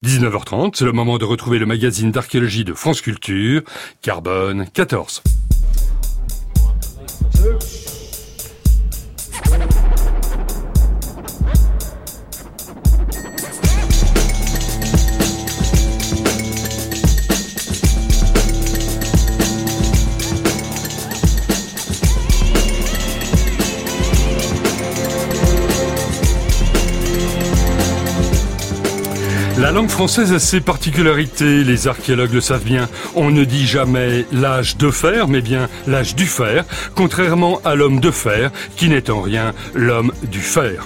19h30, c'est le moment de retrouver le magazine d'archéologie de France Culture, Carbone 14. La langue française a ses particularités, les archéologues le savent bien. On ne dit jamais l'âge de fer, mais bien l'âge du fer, contrairement à l'homme de fer, qui n'est en rien l'homme du fer.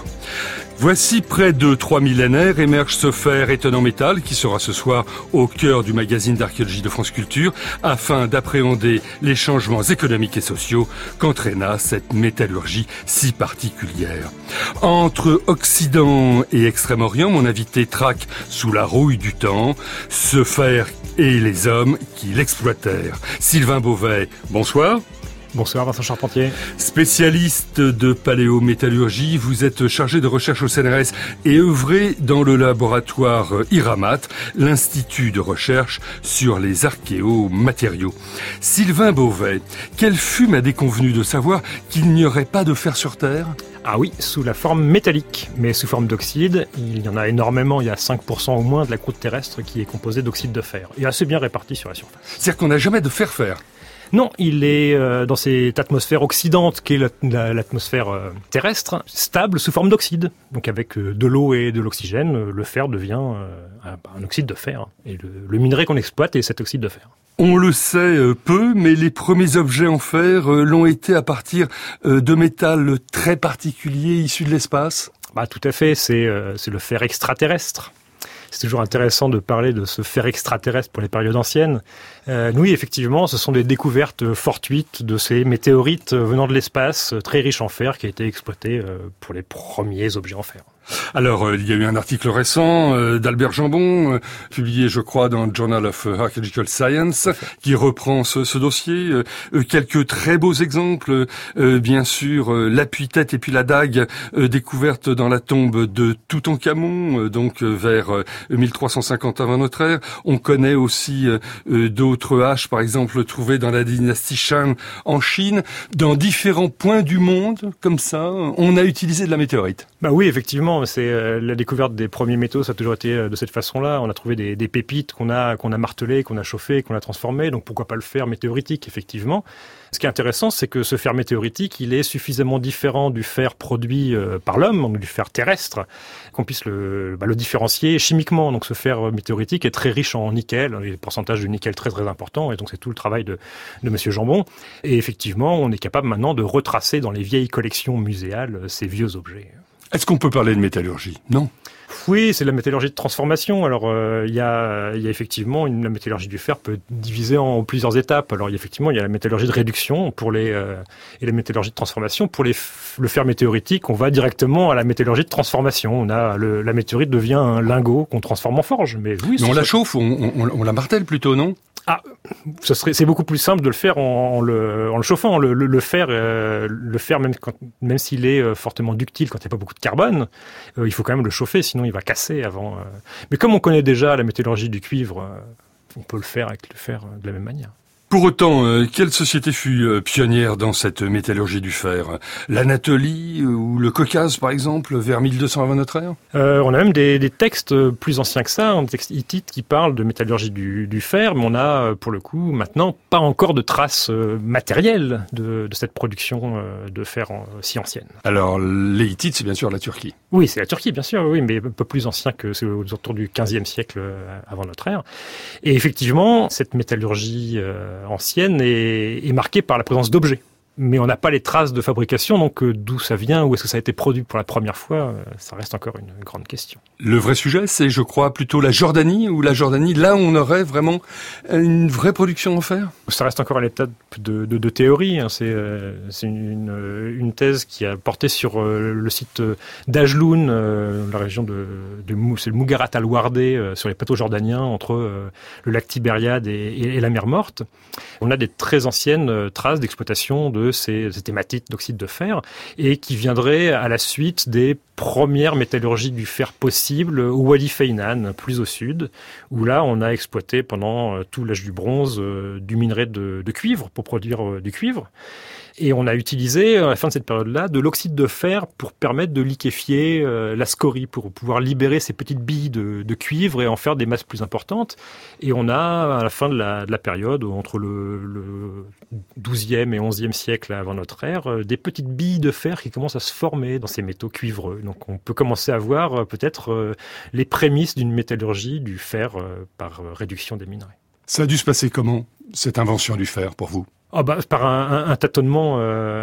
Voici près de 3 millénaires émerge ce fer étonnant métal qui sera ce soir au cœur du magazine d'archéologie de France Culture afin d'appréhender les changements économiques et sociaux qu'entraîna cette métallurgie si particulière. Entre Occident et Extrême-Orient, mon invité traque sous la rouille du temps ce fer et les hommes qui l'exploitèrent. Sylvain Beauvais, bonsoir. Bonsoir Vincent Charpentier. Spécialiste de paléométallurgie, vous êtes chargé de recherche au CNRS et œuvrez dans le laboratoire IRAMAT, l'Institut de recherche sur les archéomatériaux. Sylvain Beauvais, quel fut ma déconvenue de savoir qu'il n'y aurait pas de fer sur Terre ? Ah oui, sous la forme métallique, mais sous forme d'oxyde. Il y en a énormément, il y a 5% au moins de la croûte terrestre qui est composée d'oxyde de fer, et assez bien répartie sur la surface. C'est-à-dire qu'on n'a jamais de fer-fer ? Non, il est dans cette atmosphère oxydante qui est l'atmosphère terrestre, stable sous forme d'oxyde. Donc avec de l'eau et de l'oxygène, le fer devient un oxyde de fer. Et le minerai qu'on exploite est cet oxyde de fer. On le sait peu, mais les premiers objets en fer l'ont été à partir de métal très particuliers issus de l'espace. Tout à fait, c'est le fer extraterrestre. C'est toujours intéressant de parler de ce fer extraterrestre pour les périodes anciennes. Oui, effectivement, ce sont des découvertes fortuites de ces météorites venant de l'espace, très riches en fer, qui a été exploité pour les premiers objets en fer. Alors, il y a eu un article récent d'Albert Jambon, publié, je crois, dans le Journal of Archaeological Science, qui reprend ce dossier. Quelques très beaux exemples, bien sûr, l'appui-tête et puis la dague découverte dans la tombe de Toutankhamon, donc vers 1350 avant notre ère. On connaît aussi d'autres haches, par exemple, trouvées dans la dynastie Shang en Chine. Dans différents points du monde, comme ça, on a utilisé de la météorite. Oui, effectivement. C'est la découverte des premiers métaux, ça a toujours été de cette façon-là. On a trouvé des pépites qu'on a martelées, qu'on a chauffées, qu'on a transformées. Donc pourquoi pas le fer météoritique, effectivement. Ce qui est intéressant, c'est que ce fer météoritique, il est suffisamment différent du fer produit par l'homme, donc du fer terrestre, qu'on puisse le différencier chimiquement. Donc ce fer météoritique est très riche en nickel, des pourcentages de nickel très très importants, et donc c'est tout le travail de Monsieur Jambon. Et effectivement, on est capable maintenant de retracer dans les vieilles collections muséales ces vieux objets. Est-ce qu'on peut parler de métallurgie ? Non. Oui, c'est la métallurgie de transformation. Alors, il y a effectivement la métallurgie du fer peut être divisée en plusieurs étapes. Alors, il y a la métallurgie de réduction et la métallurgie de transformation. Pour le fer météoritique, on va directement à la métallurgie de transformation. La météorite devient un lingot qu'on transforme en forge. Mais oui, on la chauffe, on la martèle plutôt, non ? C'est beaucoup plus simple de le faire en le chauffant. Le fer, même s'il est fortement ductile quand il n'y a pas beaucoup de carbone, il faut quand même le chauffer, sinon il va casser avant. Mais comme on connaît déjà la métallurgie du cuivre, on peut le faire avec le fer de la même manière. Pour autant, quelle société fut pionnière dans cette métallurgie du fer ? L'Anatolie ou le Caucase, par exemple, vers 1200 avant notre ère ? On a même des textes plus anciens que ça, des textes hittites qui parlent de métallurgie du fer, mais on a, pour le coup, maintenant, pas encore de traces matérielles de cette production de fer si ancienne. Alors, les Hittites, c'est bien sûr la Turquie. Oui, c'est la Turquie, bien sûr, oui, mais un peu plus ancien que c'est autour du 15e siècle avant notre ère. Et effectivement, cette métallurgie ancienne est marquée par la présence d'objets. Mais on n'a pas les traces de fabrication, donc d'où ça vient, où est-ce que ça a été produit pour la première fois, ça reste encore une grande question. Le vrai sujet, c'est, je crois, plutôt la Jordanie, là où on aurait vraiment une vraie production en fer ? Ça reste encore à l'état de théorie. C'est une thèse qui a porté sur le site d'Ajloun, la région c'est le Mougarat al-Wardé, sur les plateaux jordaniens, entre le lac Tibériade et la mer Morte. On a des très anciennes traces d'exploitation de ces hématites d'oxyde de fer et qui viendraient à la suite des première métallurgie du fer possible au Wadi Feynan, plus au sud, où là on a exploité pendant tout l'âge du bronze du minerai de cuivre pour produire du cuivre. Et on a utilisé, à la fin de cette période-là, de l'oxyde de fer pour permettre de liquéfier la scorie, pour pouvoir libérer ces petites billes de cuivre et en faire des masses plus importantes. Et on a, à la fin de la période, entre le 12e et 11e siècle avant notre ère, des petites billes de fer qui commencent à se former dans ces métaux cuivreux. Donc on peut commencer à voir peut-être les prémices d'une métallurgie du fer par réduction des minerais. Ça a dû se passer comment, cette invention du fer, pour vous ? Par un tâtonnement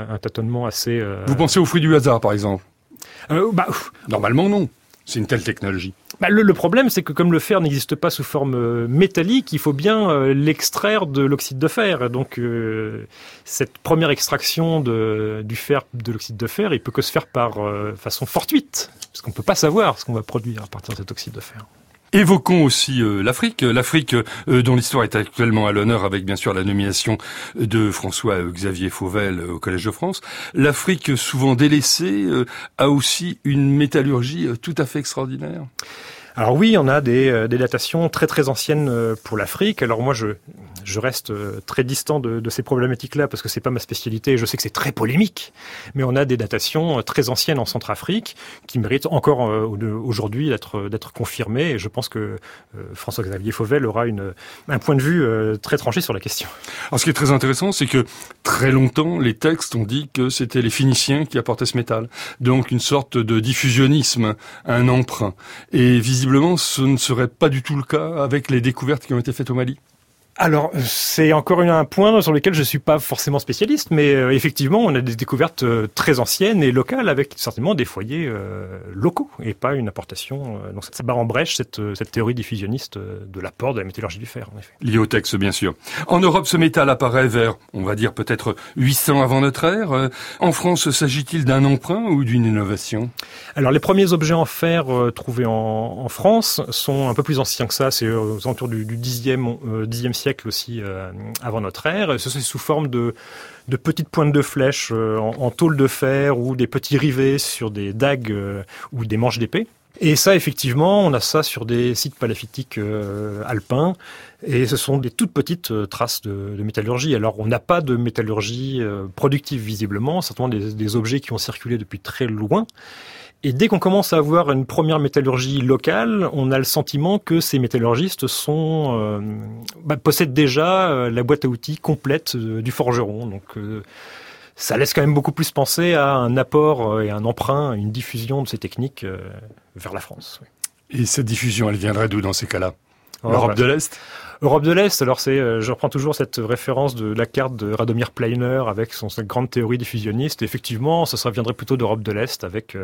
assez... Vous pensez aux fruits du hasard, par exemple ? Normalement, non. C'est une telle technologie. Le problème, c'est que comme le fer n'existe pas sous forme métallique, il faut bien l'extraire de l'oxyde de fer. Donc, cette première extraction du fer, de l'oxyde de fer, il peut que se faire par façon fortuite, parce qu'on ne peut pas savoir ce qu'on va produire à partir de cet oxyde de fer. Évoquons aussi l'Afrique dont l'histoire est actuellement à l'honneur avec bien sûr la nomination de François-Xavier Fauvel au Collège de France. L'Afrique, souvent délaissée, a aussi une métallurgie tout à fait extraordinaire. Alors oui, on a des datations très très anciennes pour l'Afrique. Alors moi, je reste très distant de ces problématiques-là parce que c'est pas ma spécialité. Je sais que c'est très polémique, mais on a des datations très anciennes en Centrafrique qui méritent encore aujourd'hui d'être confirmées. Et je pense que François-Xavier Fauvel aura un point de vue très tranché sur la question. Alors ce qui est très intéressant, c'est que très longtemps, les textes ont dit que c'était les Phéniciens qui apportaient ce métal. Donc une sorte de diffusionnisme, un emprunt. Et visiblement, ce ne serait pas du tout le cas avec les découvertes qui ont été faites au Mali. Alors, c'est encore un point sur lequel je ne suis pas forcément spécialiste, mais effectivement, on a des découvertes très anciennes et locales avec certainement des foyers locaux et pas une importation. Donc ça bat en brèche cette théorie diffusionniste de l'apport de la métallurgie du fer, en effet. Lié au texte, bien sûr. En Europe, ce métal apparaît vers, on va dire peut-être 800 avant notre ère. En France, s'agit-il d'un emprunt ou d'une innovation ? Alors, les premiers objets en fer trouvés en France sont un peu plus anciens que ça. C'est aux alentours du 10e siècle aussi avant notre ère. C'est sous forme de petites pointes de flèches en tôle de fer ou des petits rivets sur des dagues ou des manches d'épée. Et ça, effectivement, on a ça sur des sites palafitiques alpins. Et ce sont des toutes petites traces de métallurgie. Alors, on n'a pas de métallurgie productive, visiblement. Certainement des objets qui ont circulé depuis très loin. Et dès qu'on commence à avoir une première métallurgie locale, on a le sentiment que ces métallurgistes possèdent déjà la boîte à outils complète du forgeron. Donc ça laisse quand même beaucoup plus penser à un apport et un emprunt, une diffusion de ces techniques vers la France. Oui. Et cette diffusion, elle viendrait d'où dans ces cas-là ? L'Europe de l'Est ? Europe de l'Est, alors je reprends toujours cette référence de la carte de Radomir Pleiner avec cette grande théorie diffusionniste. Et effectivement, ça viendrait plutôt d'Europe de l'Est avec,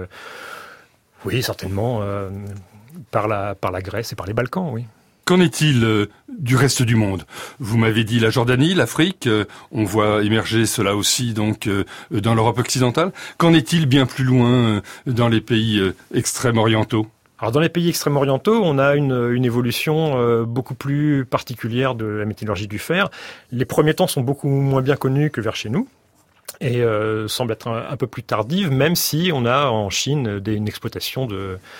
oui, certainement, par la Grèce et par les Balkans, oui. Qu'en est-il du reste du monde ? Vous m'avez dit la Jordanie, l'Afrique, on voit émerger cela aussi donc dans l'Europe occidentale. Qu'en est-il bien plus loin dans les pays extrême-orientaux ? Alors dans les pays extrême-orientaux, on a une évolution beaucoup plus particulière de la métallurgie du fer. Les premiers temps sont beaucoup moins bien connus que vers chez nous et semblent être un peu plus tardives, même si on a en Chine une exploitation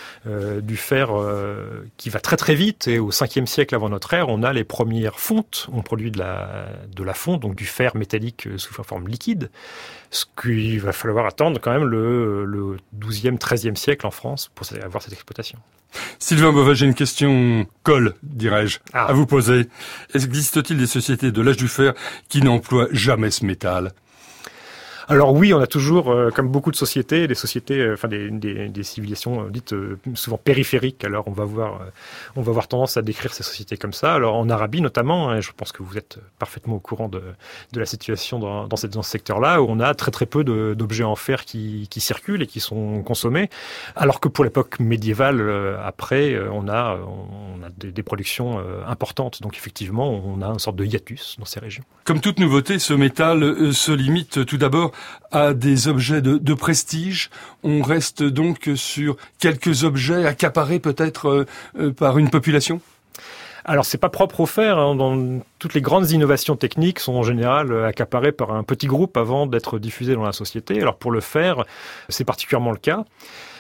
du fer qui va très très vite. Et au 5e siècle avant notre ère, on a les premières fontes. On produit de la fonte, donc du fer métallique sous forme liquide. Ce qu'il va falloir attendre quand même le 12e, 13e siècle en France pour avoir cette exploitation. Sylvain Beauvais, j'ai une question colle, dirais-je, à vous poser. Existe-t-il des sociétés de l'âge du fer qui n'emploient jamais ce métal ? Alors oui, on a toujours, comme beaucoup de sociétés, des civilisations dites souvent périphériques. Alors on va avoir tendance à décrire ces sociétés comme ça. Alors en Arabie notamment, et je pense que vous êtes parfaitement au courant de la situation dans ce secteur-là, où on a très très peu d'objets en fer qui circulent et qui sont consommés. Alors que pour l'époque médiévale, après, on a des productions importantes. Donc effectivement, on a une sorte de hiatus dans ces régions. Comme toute nouveauté, ce métal se limite tout d'abord à des objets de prestige. On reste donc sur quelques objets accaparés peut-être par une population ? Alors, c'est pas propre au fer. Dans toutes les grandes innovations techniques sont en général accaparées par un petit groupe avant d'être diffusées dans la société. Alors, pour le fer, c'est particulièrement le cas.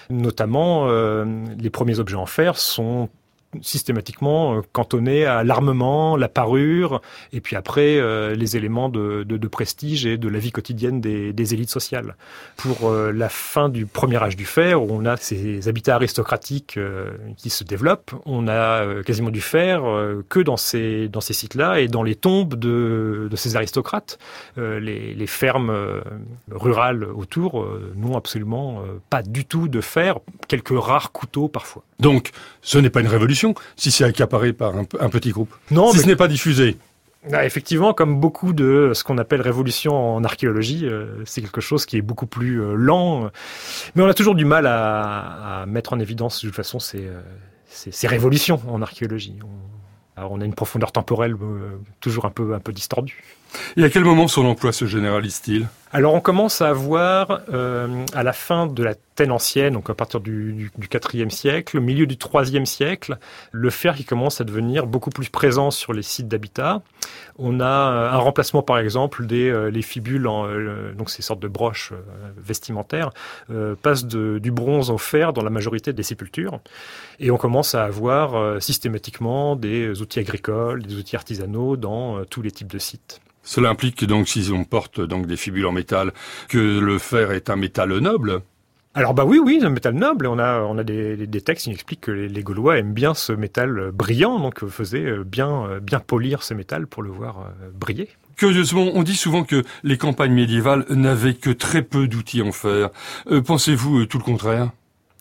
Notamment, les premiers objets en fer sont systématiquement cantonné à l'armement, la parure, et puis après les éléments de prestige et de la vie quotidienne des élites sociales. Pour la fin du premier âge du fer, où on a ces habitats aristocratiques qui se développent, on a quasiment du fer que dans ces sites-là et dans les tombes de ces aristocrates. Les fermes rurales autour n'ont absolument pas du tout de fer, quelques rares couteaux parfois. Donc, ce n'est pas une révolution si c'est accaparé par un petit groupe. Non, si ce n'est pas diffusé. Effectivement, comme beaucoup de ce qu'on appelle révolution en archéologie, c'est quelque chose qui est beaucoup plus lent. Mais on a toujours du mal à mettre en évidence, de toute façon, ces révolutions en archéologie. On a une profondeur temporelle toujours un peu distordue. Et à quel moment son emploi se généralise-t-il ? Alors on commence à avoir, à la fin de la Athènes ancienne, donc à partir du IVe siècle, au milieu du IIIe siècle, le fer qui commence à devenir beaucoup plus présent sur les sites d'habitat. On a un remplacement par exemple les fibules, donc ces sortes de broches vestimentaires, passent du bronze au fer dans la majorité des sépultures. Et on commence à avoir systématiquement des outils agricoles, des outils artisanaux dans tous les types de sites. Cela implique donc, si on porte donc des fibules en métal, que le fer est un métal noble ? Alors oui, un métal noble. On a des textes qui expliquent que les Gaulois aiment bien ce métal brillant, donc faisaient bien polir ce métal pour le voir briller. Curieusement, on dit souvent que les campagnes médiévales n'avaient que très peu d'outils en fer. Pensez-vous tout le contraire ?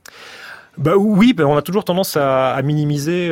Oui, on a toujours tendance à minimiser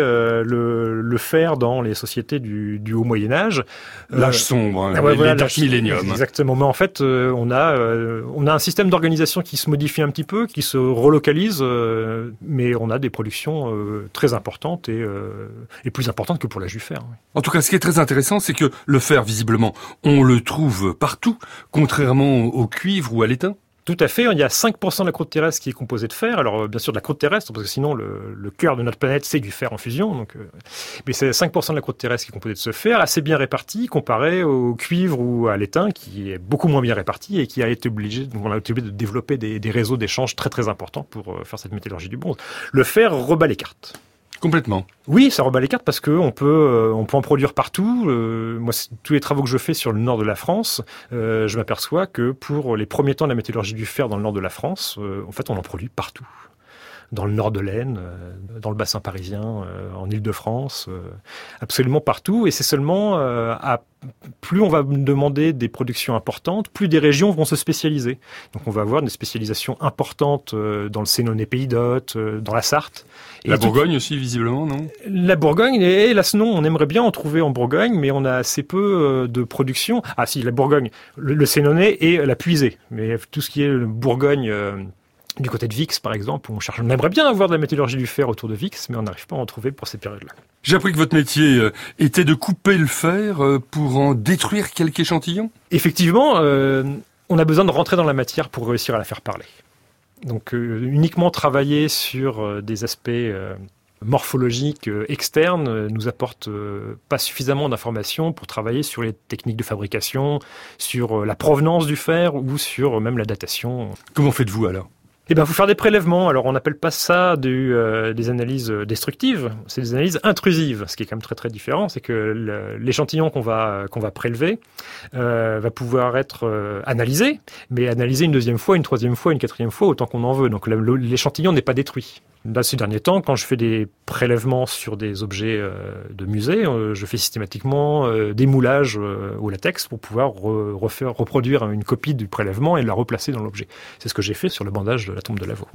le fer dans les sociétés du Haut Moyen-Âge. L'âge sombre, les Dark Millennium. Exactement. Mais en fait, on a un système d'organisation qui se modifie un petit peu, qui se relocalise, mais on a des productions très importantes et plus importantes que pour l'âge du fer. Oui. En tout cas, ce qui est très intéressant, c'est que le fer, visiblement, on le trouve partout, contrairement au cuivre ou à l'étain. Tout à fait, il y a 5% de la croûte terrestre qui est composée de fer. Alors bien sûr de la croûte terrestre, parce que sinon le cœur de notre planète c'est du fer en fusion. Donc, mais c'est 5% de la croûte terrestre qui est composée de ce fer, assez bien réparti comparé au cuivre ou à l'étain qui est beaucoup moins bien réparti et qui a été obligé, donc on a été obligé de développer des réseaux d'échange très très importants pour faire cette métallurgie du bronze. Le fer rebat les cartes. Complètement. Oui, ça rebat les cartes parce que on peut en produire partout. Moi, tous les travaux que je fais sur le nord de la France, je m'aperçois que pour les premiers temps de la métallurgie du fer dans le nord de la France, en fait, on en produit partout. Dans le nord de l'Aisne, dans le bassin parisien, en Île-de-France, absolument partout. Et c'est seulement plus on va demander des productions importantes, plus des régions vont se spécialiser. Donc on va avoir des spécialisations importantes dans le Sénonais Pays d'Hôte, dans la Sarthe. Et la Bourgogne aussi, visiblement, non ? La Bourgogne, et hélas non, on aimerait bien en trouver en Bourgogne, mais on a assez peu de production. Ah si, la Bourgogne, le Sénonais et la Puisée. Mais tout ce qui est Bourgogne... Du côté de Vix, par exemple, on aimerait bien avoir de la métallurgie du fer autour de Vix, mais on n'arrive pas à en trouver pour cette période-là. J'ai appris que votre métier était de couper le fer pour en détruire quelques échantillons ? Effectivement, on a besoin de rentrer dans la matière pour réussir à la faire parler. Donc uniquement travailler sur des aspects morphologiques externes nous apporte pas suffisamment d'informations pour travailler sur les techniques de fabrication, sur la provenance du fer ou sur même la datation. Comment faites-vous alors ? Faut faire des prélèvements. Alors, on n'appelle pas ça des analyses destructives, c'est des analyses intrusives. Ce qui est quand même très très différent, c'est que l'échantillon qu'on va prélever va pouvoir être analysé, mais analysé une deuxième fois, une troisième fois, une quatrième fois, autant qu'on en veut. Donc, l'échantillon n'est pas détruit. Là, ces derniers temps, quand je fais des prélèvements sur des objets de musée, je fais systématiquement des moulages au latex pour pouvoir reproduire une copie du prélèvement et la replacer dans l'objet. C'est ce que j'ai fait sur le bandage de la tombe de Lavaux.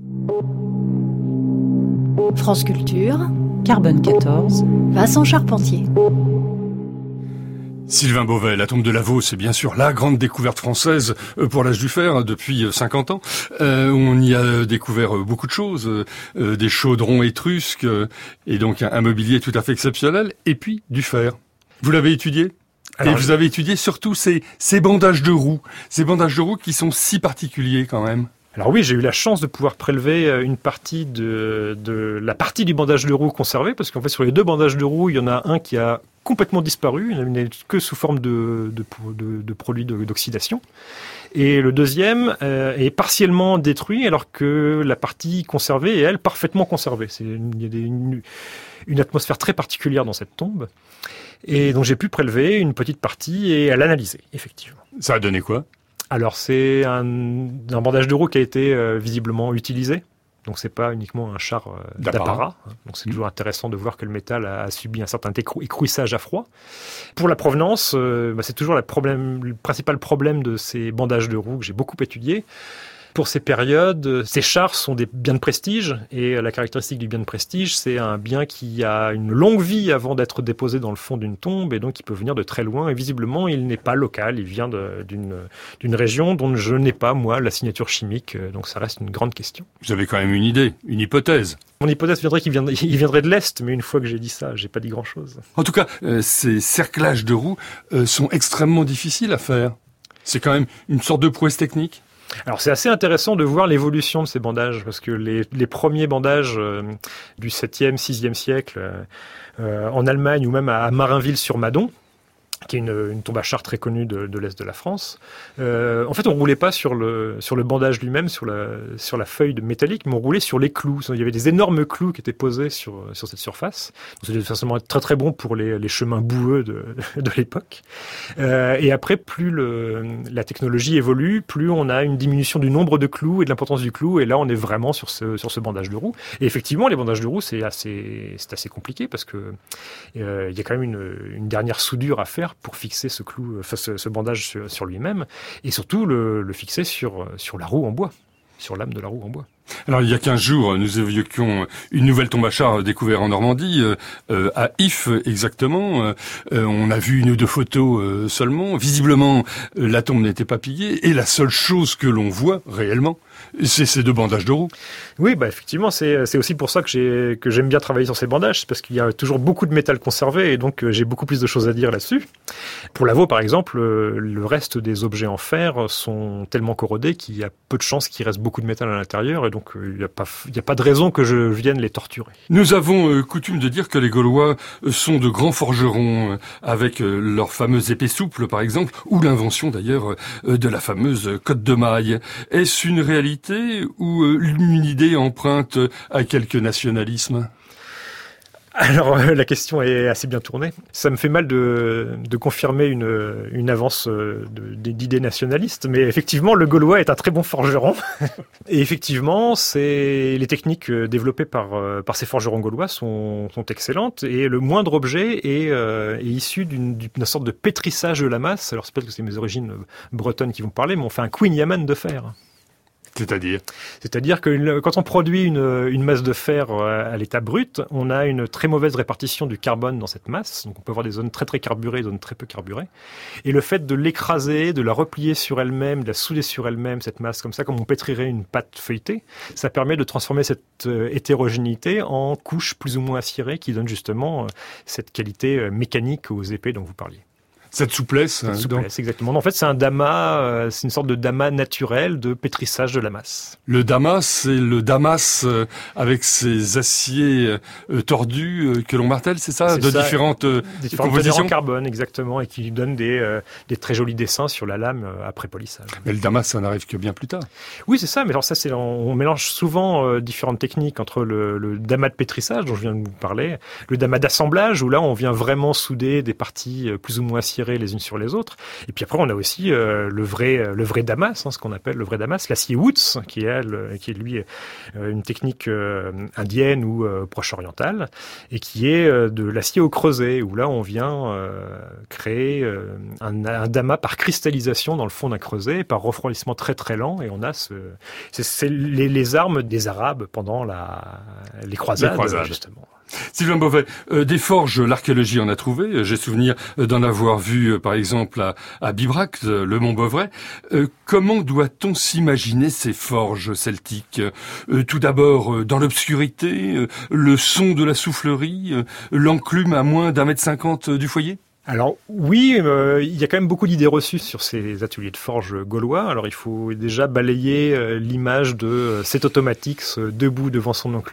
France Culture, Carbone 14, Vincent Charpentier. Sylvain Beauvais, la tombe de Lavaux, c'est bien sûr la grande découverte française pour l'âge du fer depuis 50 ans. On y a découvert beaucoup de choses, des chaudrons étrusques et donc un mobilier tout à fait exceptionnel, et puis du fer. Vous l'avez étudié ? Alors, et vous avez étudié surtout ces bandages de roues qui sont si particuliers quand même. Alors oui, j'ai eu la chance de pouvoir prélever une partie de la partie du bandage de roue conservé, parce qu'en fait sur les deux bandages de roue, il y en a un qui a complètement disparu, il n'est que sous forme de produits d'oxydation. Et le deuxième est partiellement détruit, alors que la partie conservée est, elle, parfaitement conservée. Il y a une atmosphère très particulière dans cette tombe. Et donc j'ai pu prélever une petite partie et l'analyser, effectivement. Ça a donné quoi ? Alors c'est un bandage de roue qui a été visiblement utilisé. Donc c'est pas uniquement un char d'apparat. Donc c'est toujours intéressant de voir que le métal a subi un certain écrouissage à froid. Pour la provenance, c'est toujours le principal problème de ces bandages de roue que j'ai beaucoup étudié. Pour ces périodes, ces chars sont des biens de prestige, et la caractéristique du bien de prestige, c'est un bien qui a une longue vie avant d'être déposé dans le fond d'une tombe, et donc il peut venir de très loin, et visiblement il n'est pas local, il vient d'une région dont je n'ai pas, moi, la signature chimique, donc ça reste une grande question. Vous avez quand même une idée, une hypothèse. Mon hypothèse viendrait qu'il viendrait de l'Est, mais une fois que j'ai dit ça, j'ai pas dit grand-chose. En tout cas, ces cerclages de roues sont extrêmement difficiles à faire. C'est quand même une sorte de prouesse technique. Alors c'est assez intéressant de voir l'évolution de ces bandages, parce que les premiers bandages du 7e, 6e siècle en Allemagne ou même à Marinville-sur-Madon, qui est une tombe à chars très connue de l'Est de la France. En fait, on roulait pas sur le bandage lui-même, sur la feuille de métallique, mais on roulait sur les clous. Il y avait des énormes clous qui étaient posés sur cette surface. C'était forcément très très bon pour les chemins boueux de l'époque. Et après, plus la technologie évolue, plus on a une diminution du nombre de clous et de l'importance du clou. Et là, on est vraiment sur ce bandage de roue. Et effectivement, les bandages de roue, c'est assez compliqué, parce que il y a quand même une dernière soudure à faire pour fixer ce clou, ce bandage sur lui-même, et surtout le fixer sur la roue en bois, sur l'âme de la roue en bois. Alors, il y a 15 jours, nous évoquions une nouvelle tombe à chars découverte en Normandie, à If exactement. On a vu une ou deux photos seulement. Visiblement, la tombe n'était pas pillée, et la seule chose que l'on voit réellement, c'est ces deux bandages de roue. Oui, effectivement, c'est aussi pour ça que j'aime bien travailler sur ces bandages, c'est parce qu'il y a toujours beaucoup de métal conservé, et donc j'ai beaucoup plus de choses à dire là-dessus. Pour l'Avaux, par exemple, le reste des objets en fer sont tellement corrodés qu'il y a peu de chances qu'il reste beaucoup de métal à l'intérieur, et donc il n'y a pas de raison que je vienne les torturer. Nous avons coutume de dire que les Gaulois sont de grands forgerons, avec leur fameuse épée souple, par exemple, ou l'invention d'ailleurs de la fameuse cotte de maille. Est-ce une réalité ou une idée empreinte à quelque nationalisme ? Alors la question est assez bien tournée. Ça me fait mal de confirmer une avance d'idées nationalistes, mais effectivement le Gaulois est un très bon forgeron. Et effectivement, les techniques développées par ces forgerons gaulois sont excellentes, et le moindre objet est issu d'une sorte de pétrissage de la masse. Alors c'est peut-être que c'est mes origines bretonnes qui vont parler, mais on fait un Queen Yaman de fer. C'est-à-dire que quand on produit une masse de fer à l'état brut, on a une très mauvaise répartition du carbone dans cette masse. Donc on peut avoir des zones très très carburées, des zones très peu carburées. Et le fait de l'écraser, de la replier sur elle-même, de la souder sur elle-même, cette masse comme ça, comme on pétrirait une pâte feuilletée, ça permet de transformer cette hétérogénéité en couches plus ou moins acérées qui donnent justement cette qualité mécanique aux épées dont vous parliez. Cette souplesse. Exactement. En fait, c'est un damas, c'est une sorte de damas naturel de pétrissage de la masse. Le damas, c'est le damas avec ses aciers tordus que l'on martèle, c'est ça ? Différentes compositions en carbone, exactement, et qui donnent des très jolis dessins sur la lame après polissage. Mais le damas, ça n'arrive que bien plus tard. Oui, c'est ça. Mais alors ça, on mélange souvent différentes techniques entre le damas de pétrissage dont je viens de vous parler, le damas d'assemblage où là, on vient vraiment souder des parties plus ou moins aciérées les unes sur les autres. Et puis après, on a aussi le vrai damas, ce qu'on appelle le vrai damas, l'acier Woods, qui est lui une technique indienne ou proche-orientale, et qui est de l'acier au creuset, où là, on vient créer un damas par cristallisation dans le fond d'un creuset, par refroidissement très très lent, et on a c'est les armes des Arabes pendant les croisades, justement. Sylvain Beauvais, des forges, l'archéologie en a trouvé. J'ai souvenir d'en avoir vu, par exemple, à Bibrac, le Mont Bouvray. Comment doit-on s'imaginer ces forges celtiques ? Tout d'abord, dans l'obscurité, le son de la soufflerie, l'enclume à moins d'1,50 m du foyer ? Alors oui, il y a quand même beaucoup d'idées reçues sur ces ateliers de forge gaulois. Alors il faut déjà balayer l'image de cet automatique debout devant son enclume.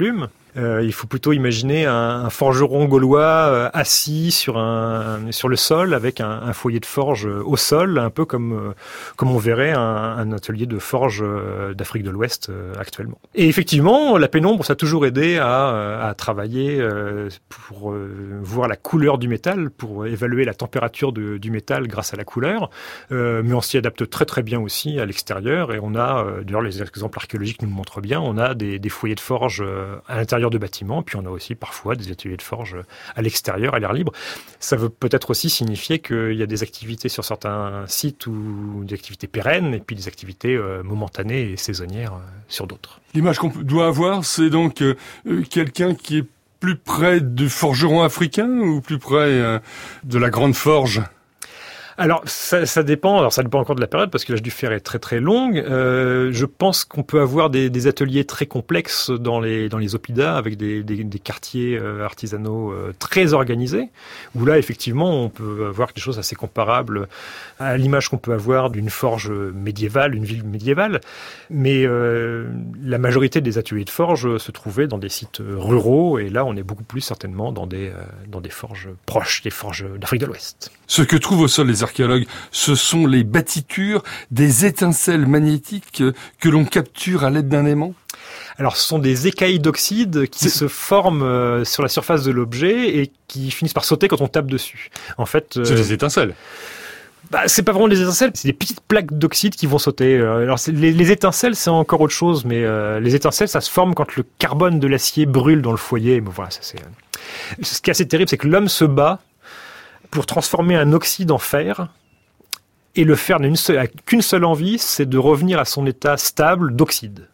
Il faut plutôt imaginer un forgeron gaulois assis sur le sol avec un foyer de forge au sol, un peu comme on verrait un atelier de forge d'Afrique de l'Ouest actuellement. Et effectivement, la pénombre, ça a toujours aidé à travailler pour voir la couleur du métal, pour évaluer la température du métal grâce à la couleur, mais on s'y adapte très très bien aussi à l'extérieur, et on a, d'ailleurs les exemples archéologiques nous le montrent bien, on a des foyers de forge à l'intérieur de bâtiments, puis on a aussi parfois des ateliers de forge à l'extérieur, à l'air libre. Ça veut peut-être aussi signifier qu'il y a des activités sur certains sites, ou des activités pérennes, et puis des activités momentanées et saisonnières sur d'autres. L'image qu'on doit avoir, c'est donc quelqu'un qui est plus près du forgeron africain ou plus près de la grande forge ? Alors ça dépend. Alors ça dépend encore de la période parce que l'âge du fer est très très longue. Je pense qu'on peut avoir des ateliers très complexes dans les oppidas avec des quartiers artisanaux très organisés. Où là effectivement on peut avoir quelque chose assez comparable à l'image qu'on peut avoir d'une forge médiévale, une ville médiévale. Mais la majorité des ateliers de forge se trouvaient dans des sites ruraux et là on est beaucoup plus certainement dans des forges proches des forges d'Afrique de l'Ouest. Ce que trouvent au sol les archéologues, ce sont les bâtitures, des étincelles magnétiques que l'on capture à l'aide d'un aimant ? Alors, ce sont des écailles d'oxyde qui se forment sur la surface de l'objet et qui finissent par sauter quand on tape dessus. En fait, c'est des étincelles. C'est pas vraiment des étincelles, c'est des petites plaques d'oxyde qui vont sauter. Alors les étincelles, c'est encore autre chose, mais les étincelles, ça se forme quand le carbone de l'acier brûle dans le foyer. Mais voilà, ça c'est. Ce qui est assez terrible, c'est que l'homme se bat pour transformer un oxyde en fer, et le fer n'a qu'une seule envie, c'est de revenir à son état stable d'oxyde.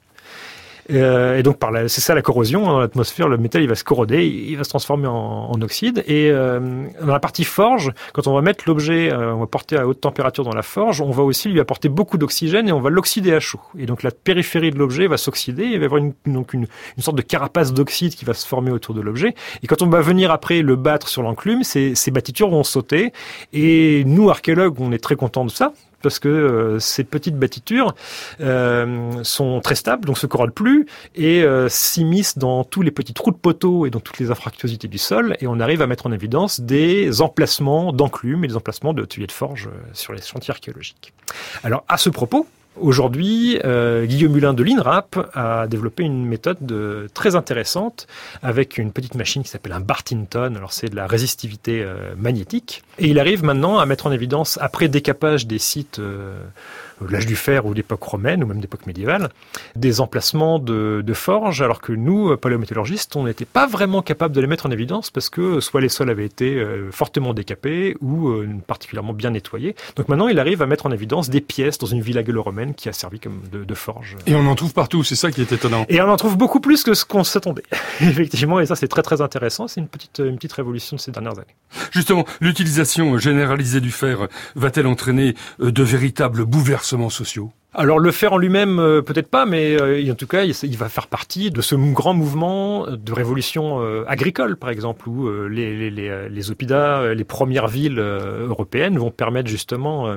Et donc c'est ça la corrosion, dans l'atmosphère, le métal il va se corroder, il va se transformer en oxyde, et dans la partie forge, quand on va mettre l'objet, on va porter à haute température dans la forge, on va aussi lui apporter beaucoup d'oxygène et on va l'oxyder à chaud. Et donc la périphérie de l'objet va s'oxyder, il va y avoir une sorte de carapace d'oxyde qui va se former autour de l'objet, et quand on va venir après le battre sur l'enclume, ces bâtitures vont sauter, et nous archéologues on est très contents de ça, parce que ces petites bâtitures sont très stables, donc se corrodent plus, et s'immiscent dans tous les petits trous de poteaux et dans toutes les infractuosités du sol, et on arrive à mettre en évidence des emplacements d'enclumes et des emplacements de tuyers de forge sur les chantiers archéologiques. Alors, à ce propos, aujourd'hui, Guillaume Hulin de l'INRAP a développé une méthode très intéressante avec une petite machine qui s'appelle un Bartington. Alors c'est de la résistivité magnétique. Et il arrive maintenant à mettre en évidence, après décapage des sites de l'âge du fer ou d'époque romaine ou même d'époque médiévale, des emplacements de forges, alors que nous, paléométallurgistes, on n'était pas vraiment capables de les mettre en évidence parce que soit les sols avaient été fortement décapés ou particulièrement bien nettoyés. Donc maintenant, il arrive à mettre en évidence des pièces dans une villa gallo-romaine qui a servi comme de forge. Et on en trouve partout, c'est ça qui est étonnant. Et on en trouve beaucoup plus que ce qu'on s'attendait, effectivement, et ça c'est très très intéressant, c'est une petite révolution de ces dernières années. Justement, l'utilisation généralisée du fer va-t-elle entraîner de véritables bouleversements sociaux ? Alors le fer en lui-même, peut-être pas, mais en tout cas, il va faire partie de ce grand mouvement de révolution agricole, par exemple, où les oppidas, les premières villes européennes vont permettre justement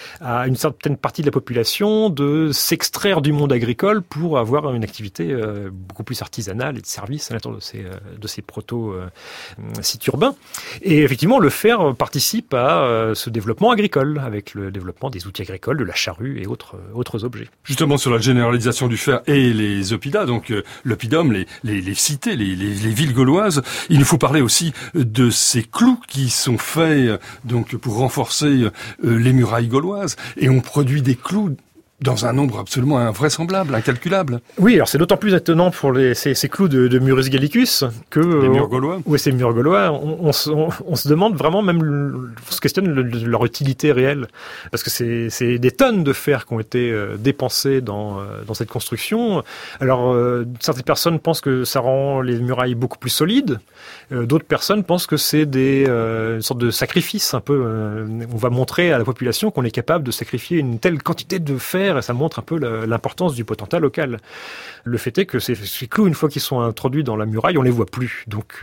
à une certaine partie de la population de s'extraire du monde agricole pour avoir une activité beaucoup plus artisanale et de service à l'intérieur de ces proto-sites urbains. Et effectivement, le fer participe à ce développement agricole, avec le développement des outils agricoles, de la charrue et autres objets. Justement, sur la généralisation du fer et les oppidas, donc l'oppidum, les cités, les villes gauloises, il nous faut parler aussi de ces clous qui sont faits donc pour renforcer les murailles gauloises. Et on produit des clous dans un nombre absolument invraisemblable, incalculable. Oui, alors c'est d'autant plus étonnant pour ces clous de Murus Gallicus que... Les murs gaulois. Oui, ces murs gaulois. On se demande vraiment, même, on se questionne de leur utilité réelle. Parce que c'est des tonnes de fer qui ont été dépensées dans cette construction. Alors, certaines personnes pensent que ça rend les murailles beaucoup plus solides. D'autres personnes pensent que c'est une sorte de sacrifice, un peu. On va montrer à la population qu'on est capable de sacrifier une telle quantité de fer, et ça montre un peu l'importance du potentat local. Le fait est que ces clous, une fois qu'ils sont introduits dans la muraille, on les voit plus. Donc,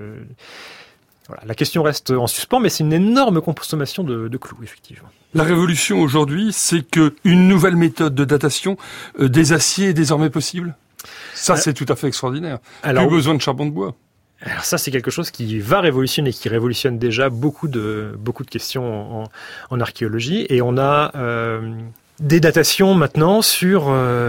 voilà, la question reste en suspens, mais c'est une énorme consommation de clous, effectivement. La révolution aujourd'hui, c'est qu'une nouvelle méthode de datation des aciers est désormais possible ? Ça, c'est tout à fait extraordinaire. Alors, plus besoin de charbon de bois. Alors ça, c'est quelque chose qui va révolutionner, qui révolutionne déjà beaucoup de questions en archéologie. Et on a des datations maintenant sur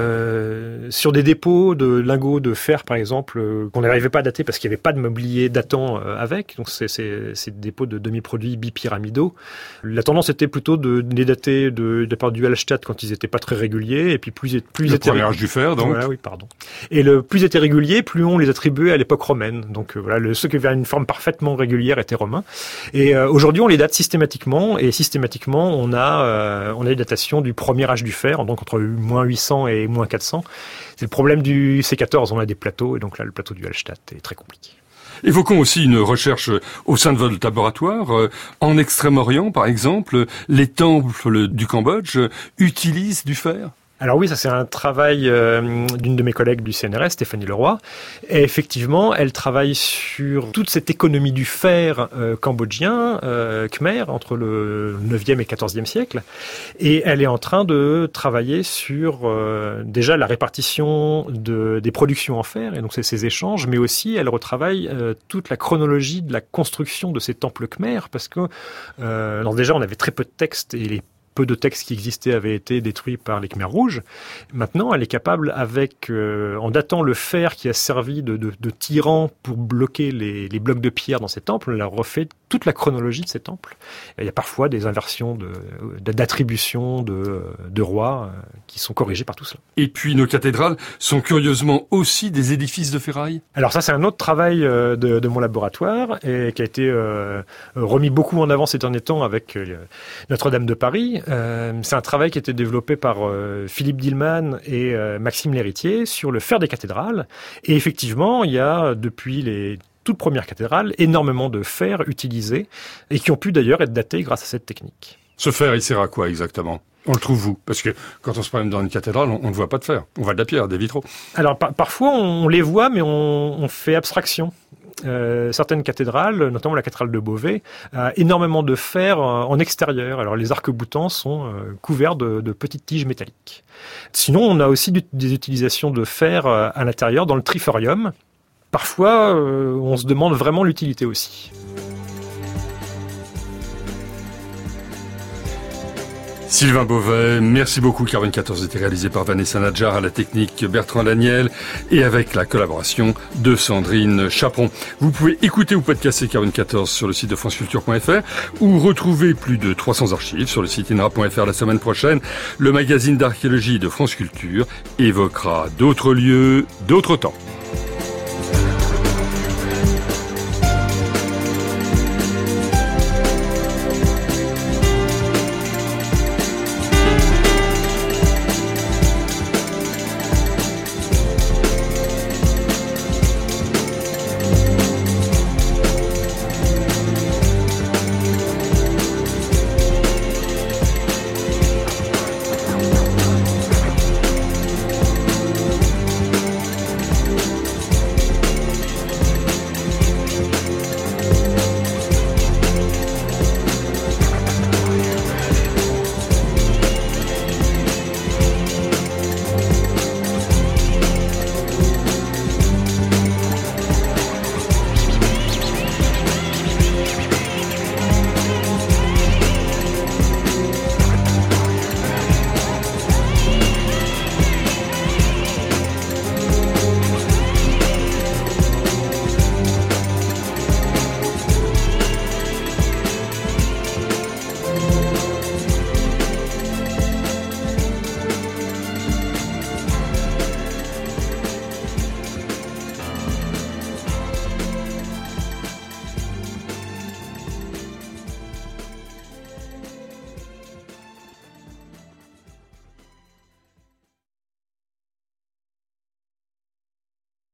des dépôts de lingots de fer, par exemple, qu'on n'arrivait pas à dater parce qu'il n'y avait pas de mobilier datant avec. Donc c'est des dépôts de demi-produits bipyramidaux. La tendance était plutôt de les dater de la part du Hallstatt quand ils n'étaient pas très réguliers, et puis plus le premier âge du fer, donc. Voilà, oui, pardon. Et le plus étaient réguliers, plus on les attribuait à l'époque romaine. Donc voilà, ceux qui avaient une forme parfaitement régulière étaient romains. Et aujourd'hui, on les date systématiquement, et systématiquement, on a des datations du premier âge du fer, donc entre moins 800 et moins 400. C'est le problème du C14, on a des plateaux, et donc là, le plateau du Hallstatt est très compliqué. Évoquons aussi une recherche au sein de votre laboratoire. En Extrême-Orient, par exemple, les temples du Cambodge utilisent du fer. Alors oui, ça c'est un travail d'une de mes collègues du CNRS, Stéphanie Leroy. Et effectivement, elle travaille sur toute cette économie du fer cambodgien, khmer, entre le 9e et 14e siècle. Et elle est en train de travailler sur déjà la répartition des productions en fer, et donc c'est ces échanges, mais aussi elle retravaille toute la chronologie de la construction de ces temples khmer, parce que alors déjà on avait très peu de textes, et les peu de textes qui existaient avaient été détruits par les Khmers rouges. Maintenant, elle est capable, en datant le fer qui a servi de tyran pour bloquer les blocs de pierre dans ces temples, elle a refait toute la chronologie de ces temples. Et il y a parfois des inversions d'attribution de rois qui sont corrigées par tout cela. Et puis nos cathédrales sont curieusement aussi des édifices de ferraille. Alors ça, c'est un autre travail de mon laboratoire, et qui a été remis beaucoup en avant ces derniers temps avec Notre-Dame de Paris. C'est un travail qui a été développé par Philippe Dillman et Maxime Lhéritier sur le fer des cathédrales. Et effectivement, il y a, depuis les toutes premières cathédrales, énormément de fer utilisé, et qui ont pu d'ailleurs être datés grâce à cette technique. Ce fer, il sert à quoi exactement ? On le trouve où ? Parce que quand on se promène dans une cathédrale, on ne voit pas de fer. On voit de la pierre, des vitraux. Alors parfois, on les voit, mais on fait abstraction. Certaines cathédrales, notamment la cathédrale de Beauvais, a énormément de fer en extérieur. Alors les arcs-boutants sont couverts de petites tiges métalliques. Sinon, on a aussi des utilisations de fer à l'intérieur, dans le triforium. Parfois, on se demande vraiment l'utilité aussi. Sylvain Beauvais, merci beaucoup. Carbone 14 était réalisé par Vanessa Nadjar, à la technique Bertrand Daniel, et avec la collaboration de Sandrine Chaperon. Vous pouvez écouter ou podcaster Carbone 14 sur le site de franceculture.fr, ou retrouver plus de 300 archives sur le site inra.fr la semaine prochaine. Le magazine d'archéologie de France Culture évoquera d'autres lieux, d'autres temps.